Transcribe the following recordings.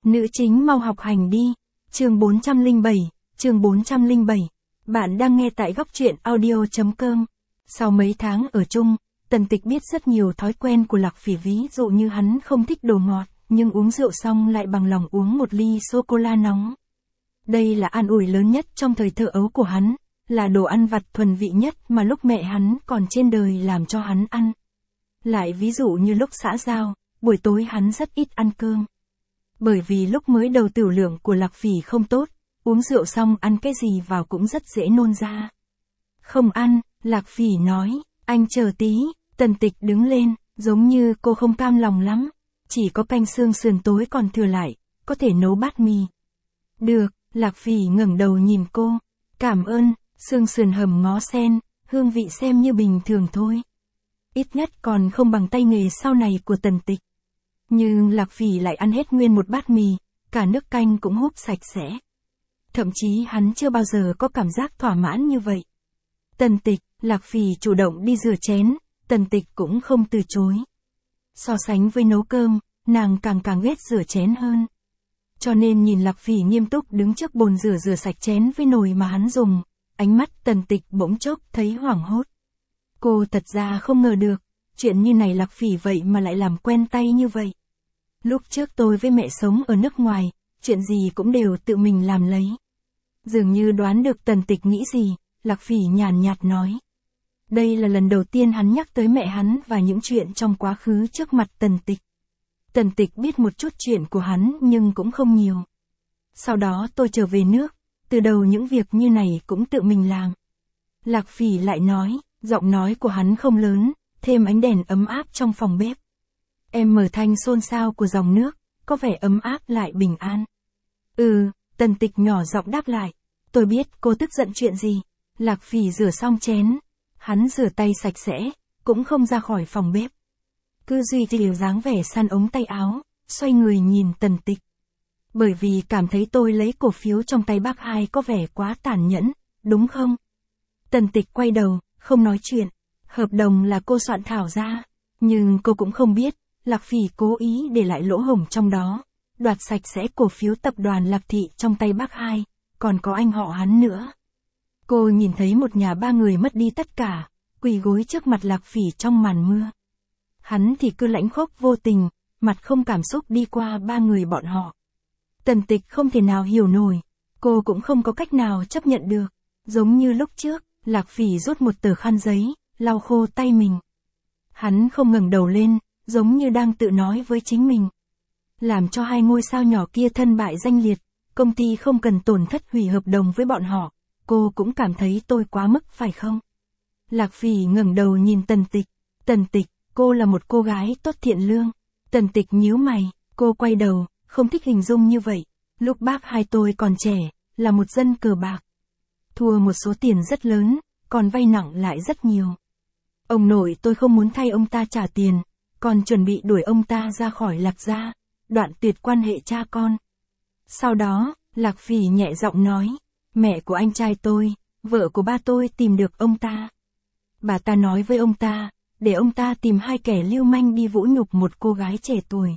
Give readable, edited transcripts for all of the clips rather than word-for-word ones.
Nữ chính mau học hành đi. Chương 407, chương 407. Bạn đang nghe tại góc truyện audio.com. Sau mấy tháng ở chung, Tần Tịch biết rất nhiều thói quen của Lạc Phỉ, ví dụ như hắn không thích đồ ngọt, nhưng uống rượu xong lại bằng lòng uống một ly sô-cô-la nóng. Đây là an ủi lớn nhất trong thời thơ ấu của hắn, là đồ ăn vặt thuần vị nhất mà lúc mẹ hắn còn trên đời làm cho hắn ăn. Lại ví dụ như lúc xã giao, buổi tối hắn rất ít ăn cơm. Bởi vì lúc mới đầu tiểu lượng của Lạc Phỉ không tốt, uống rượu xong ăn cái gì vào cũng rất dễ nôn ra. Không ăn, Lạc Phỉ nói, anh chờ tí. Tần Tịch đứng lên, giống như cô không cam lòng lắm. Chỉ có canh xương sườn tối còn thừa lại, có thể nấu bát mì. Được, Lạc Phỉ ngẩng đầu nhìn cô. Cảm ơn, xương sườn hầm ngó sen, hương vị xem như bình thường thôi. Ít nhất còn không bằng tay nghề sau này của Tần Tịch. Nhưng Lạc Phỉ lại ăn hết nguyên một bát mì, cả nước canh cũng húp sạch sẽ. Thậm chí hắn chưa bao giờ có cảm giác thỏa mãn như vậy. Tần Tịch, Lạc Phỉ chủ động đi rửa chén, Tần Tịch cũng không từ chối. So sánh với nấu cơm, nàng càng ghét rửa chén hơn. Cho nên nhìn Lạc Phỉ nghiêm túc đứng trước bồn rửa sạch chén với nồi mà hắn dùng, ánh mắt Tần Tịch bỗng chốc thấy hoảng hốt. Cô thật ra không ngờ được, chuyện như này Lạc Phỉ vậy mà lại làm quen tay như vậy. Lúc trước tôi với mẹ sống ở nước ngoài, chuyện gì cũng đều tự mình làm lấy. Dường như đoán được Tần Tịch nghĩ gì, Lạc Phỉ nhàn nhạt nói. Đây là lần đầu tiên hắn nhắc tới mẹ hắn và những chuyện trong quá khứ trước mặt Tần Tịch. Tần Tịch biết một chút chuyện của hắn nhưng cũng không nhiều. Sau đó tôi trở về nước, từ đầu những việc như này cũng tự mình làm. Lạc Phỉ lại nói, giọng nói của hắn không lớn, thêm ánh đèn ấm áp trong phòng bếp. Em mở thanh xôn xao của dòng nước, có vẻ ấm áp lại bình an. Tần Tịch nhỏ giọng đáp lại. Tôi biết cô tức giận chuyện gì. Lạc Phỉ rửa xong chén. Hắn rửa tay sạch sẽ, cũng không ra khỏi phòng bếp. Cứ duy trì dáng vẻ săn ống tay áo, xoay người nhìn Tần Tịch. Bởi vì cảm thấy tôi lấy cổ phiếu trong tay bác hai có vẻ quá tàn nhẫn, đúng không? Tần Tịch quay đầu, không nói chuyện. Hợp đồng là cô soạn thảo ra, nhưng cô cũng không biết, Lạc Phỉ cố ý để lại lỗ hổng trong đó, đoạt sạch sẽ cổ phiếu tập đoàn Lạc Thị trong tay bác hai, còn có anh họ hắn nữa. Cô nhìn thấy một nhà ba người mất đi tất cả, quỳ gối trước mặt Lạc Phỉ trong màn mưa. Hắn thì cứ lãnh khốc vô tình, mặt không cảm xúc đi qua ba người bọn họ. Tần Tịch không thể nào hiểu nổi, cô cũng không có cách nào chấp nhận được. Giống như lúc trước, Lạc Phỉ rút một tờ khăn giấy, lau khô tay mình. Hắn không ngẩng đầu lên, giống như đang tự nói với chính mình. Làm cho hai ngôi sao nhỏ kia thân bại danh liệt, công ty không cần tổn thất hủy hợp đồng với bọn họ, cô cũng cảm thấy tôi quá mức phải không? Lạc Phỉ ngẩng đầu nhìn Tần Tịch. Tần Tịch, cô là một cô gái tốt thiện lương. Tần Tịch nhíu mày, cô quay đầu, không thích hình dung như vậy. Lúc bác hai tôi còn trẻ, là một dân cờ bạc. Thua một số tiền rất lớn, còn vay nặng lại rất nhiều. Ông nội tôi không muốn thay ông ta trả tiền, còn chuẩn bị đuổi ông ta ra khỏi Lạc gia, đoạn tuyệt quan hệ cha con. Sau đó, Lạc Phỉ nhẹ giọng nói, mẹ của anh trai tôi, vợ của ba tôi tìm được ông ta. Bà ta nói với ông ta, để ông ta tìm hai kẻ lưu manh đi vũ nhục một cô gái trẻ tuổi.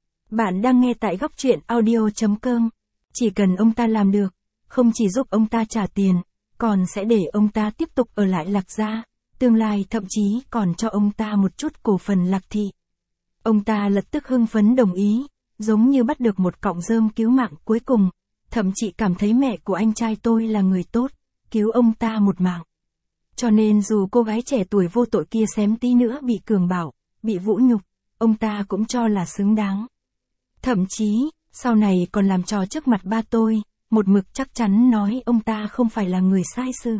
Bạn đang nghe tại góc truyện audio.com. Chỉ cần ông ta làm được, không chỉ giúp ông ta trả tiền, còn sẽ để ông ta tiếp tục ở lại Lạc gia, tương lai thậm chí còn cho ông ta một chút cổ phần Lạc Thị. Ông ta lập tức hưng phấn đồng ý, giống như bắt được một cọng rơm cứu mạng cuối cùng, thậm chí cảm thấy mẹ của anh trai tôi là người tốt, cứu ông ta một mạng. Cho nên dù cô gái trẻ tuổi vô tội kia xém tí nữa bị cường bạo, bị vũ nhục, ông ta cũng cho là xứng đáng. Thậm chí, sau này còn làm trò trước mặt ba tôi, một mực chắc chắn nói ông ta không phải là người sai sự.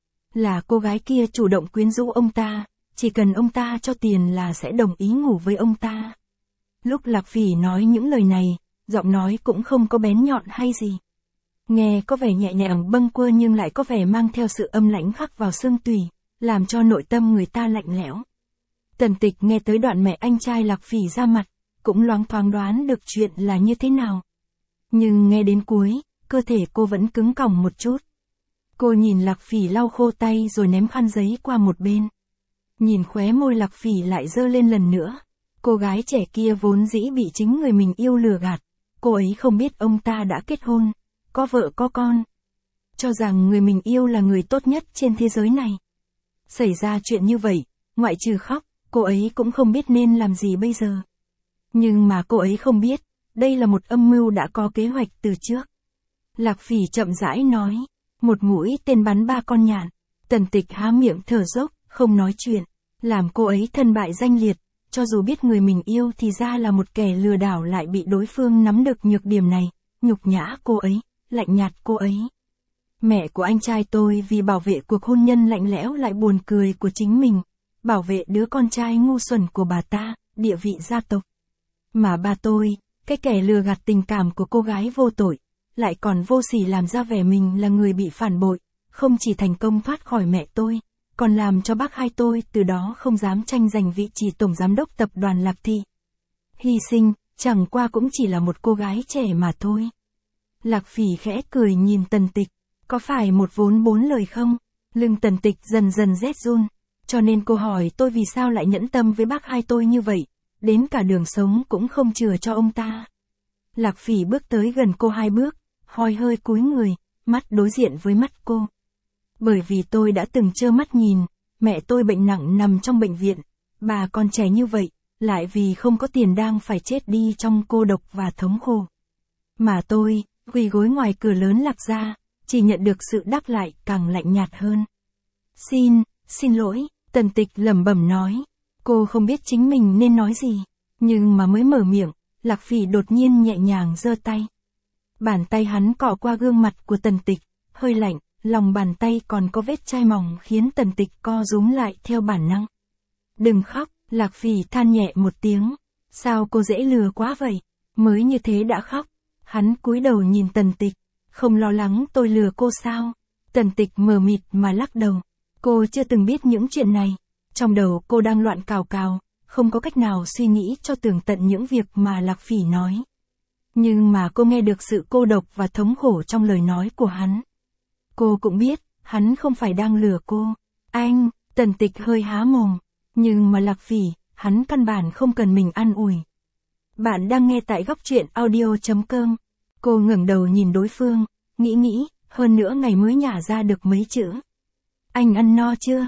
Là cô gái kia chủ động quyến rũ ông ta, chỉ cần ông ta cho tiền là sẽ đồng ý ngủ với ông ta. Lúc Lạc Phỉ nói những lời này, giọng nói cũng không có bén nhọn hay gì. Nghe có vẻ nhẹ nhàng bâng quơ nhưng lại có vẻ mang theo sự âm lãnh khắc vào xương tủy, làm cho nội tâm người ta lạnh lẽo. Tần Tịch nghe tới đoạn mẹ anh trai Lạc Phỉ ra mặt, cũng loáng thoáng đoán được chuyện là như thế nào. Nhưng nghe đến cuối, cơ thể cô vẫn cứng còng một chút. Cô nhìn Lạc Phỉ lau khô tay rồi ném khăn giấy qua một bên. Nhìn khóe môi Lạc Phỉ lại dơ lên lần nữa. Cô gái trẻ kia vốn dĩ bị chính người mình yêu lừa gạt, cô ấy không biết ông ta đã kết hôn, có vợ có con. Cho rằng người mình yêu là người tốt nhất trên thế giới này. Xảy ra chuyện như vậy, ngoại trừ khóc, cô ấy cũng không biết nên làm gì bây giờ. Nhưng mà cô ấy không biết, đây là một âm mưu đã có kế hoạch từ trước. Lạc Phỉ chậm rãi nói, một mũi tên bắn 3 con nhạn. Tần Tịch há miệng thở dốc, không nói chuyện, làm cô ấy thân bại danh liệt, cho dù biết người mình yêu thì ra là một kẻ lừa đảo lại bị đối phương nắm được nhược điểm này, nhục nhã cô ấy, lạnh nhạt cô ấy. Mẹ của anh trai tôi vì bảo vệ cuộc hôn nhân lạnh lẽo lại buồn cười của chính mình, bảo vệ đứa con trai ngu xuẩn của bà ta, địa vị gia tộc. Mà ba tôi, cái kẻ lừa gạt tình cảm của cô gái vô tội, lại còn vô sỉ làm ra vẻ mình là người bị phản bội, không chỉ thành công thoát khỏi mẹ tôi, còn làm cho bác hai tôi từ đó không dám tranh giành vị trí tổng giám đốc tập đoàn Lạc Thị. Hy sinh, chẳng qua cũng chỉ là một cô gái trẻ mà thôi. Lạc Phỉ khẽ cười nhìn Tần Tịch, có phải một vốn 4 lời không? Lưng Tần Tịch dần dần rét run, cho nên cô hỏi tôi vì sao lại nhẫn tâm với bác hai tôi như vậy, đến cả đường sống cũng không chừa cho ông ta. Lạc Phỉ bước tới gần cô 2 bước, hoi hơi cúi người, mắt đối diện với mắt cô. Bởi vì tôi đã từng trơ mắt nhìn, mẹ tôi bệnh nặng nằm trong bệnh viện, bà còn trẻ như vậy, lại vì không có tiền đang phải chết đi trong cô độc và thống khổ. Mà tôi, quỳ gối ngoài cửa lớn Lạc gia, chỉ nhận được sự đáp lại càng lạnh nhạt hơn. Xin lỗi, Tần Tịch lẩm bẩm nói. Cô không biết chính mình nên nói gì, nhưng mà mới mở miệng, Lạc Phỉ đột nhiên nhẹ nhàng giơ tay. Bàn tay hắn cọ qua gương mặt của Tần Tịch, hơi lạnh, lòng bàn tay còn có vết chai mỏng khiến Tần Tịch co rúm lại theo bản năng. Đừng khóc, Lạc Phỉ than nhẹ một tiếng. Sao cô dễ lừa quá vậy, mới như thế đã khóc. Hắn cúi đầu nhìn Tần Tịch, không lo lắng tôi lừa cô sao? Tần Tịch mờ mịt mà lắc đầu. Cô chưa từng biết những chuyện này. Trong đầu cô đang loạn cào cào, không có cách nào suy nghĩ cho tường tận những việc mà Lạc Phỉ nói. Nhưng mà cô nghe được sự cô độc và thống khổ trong lời nói của hắn. Cô cũng biết, hắn không phải đang lừa cô. Anh, Tần Tịch hơi há mồm. Nhưng mà Lạc Phỉ, hắn căn bản không cần mình an ủi. Bạn đang nghe tại góc truyện audio.com. Cô ngẩng đầu nhìn đối phương, nghĩ, hơn nữa ngày mới nhả ra được mấy chữ. Anh ăn no chưa?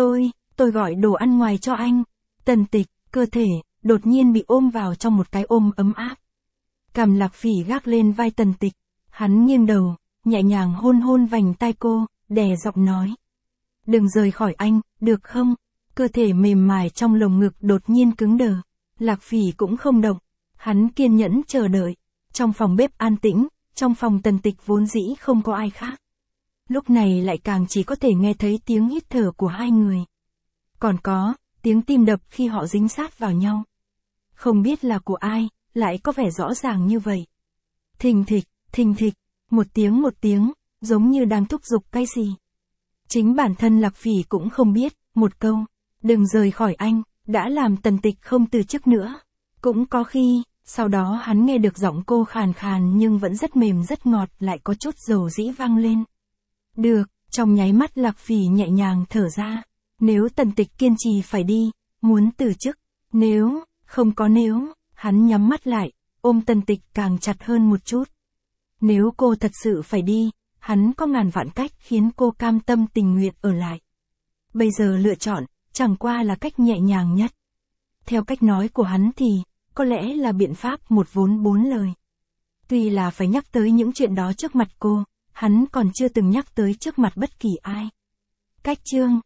Tôi gọi đồ ăn ngoài cho anh. Tần Tịch, cơ thể, đột nhiên bị ôm vào trong một cái ôm ấm áp. Cằm Lạc Phỉ gác lên vai Tần Tịch. Hắn nghiêng đầu, nhẹ nhàng hôn vành tai cô, đè giọng nói. Đừng rời khỏi anh, được không? Cơ thể mềm mại trong lồng ngực đột nhiên cứng đờ. Lạc Phỉ cũng không động. Hắn kiên nhẫn chờ đợi. Trong phòng bếp an tĩnh, trong phòng Tần Tịch vốn dĩ không có ai khác. Lúc này lại càng chỉ có thể nghe thấy tiếng hít thở của hai người. Còn có, tiếng tim đập khi họ dính sát vào nhau. Không biết là của ai, lại có vẻ rõ ràng như vậy. Thình thịch, một tiếng, giống như đang thúc giục cái gì. Chính bản thân Lạc Phỉ cũng không biết, một câu, đừng rời khỏi anh, đã làm Tần Tịch không từ chức nữa. Cũng có khi, sau đó hắn nghe được giọng cô khàn khàn nhưng vẫn rất mềm rất ngọt lại có chút dầu dĩ vang lên. Được, trong nháy mắt Lạc Phỉ nhẹ nhàng thở ra. Nếu Tần Tịch kiên trì phải đi, muốn từ chức, không có nếu, hắn nhắm mắt lại, ôm Tần Tịch càng chặt hơn một chút. Nếu cô thật sự phải đi, hắn có ngàn vạn cách khiến cô cam tâm tình nguyện ở lại. Bây giờ lựa chọn, chẳng qua là cách nhẹ nhàng nhất. Theo cách nói của hắn thì, có lẽ là biện pháp một vốn 4 lời. Tuy là phải nhắc tới những chuyện đó trước mặt cô, hắn còn chưa từng nhắc tới trước mặt bất kỳ ai. Cách chương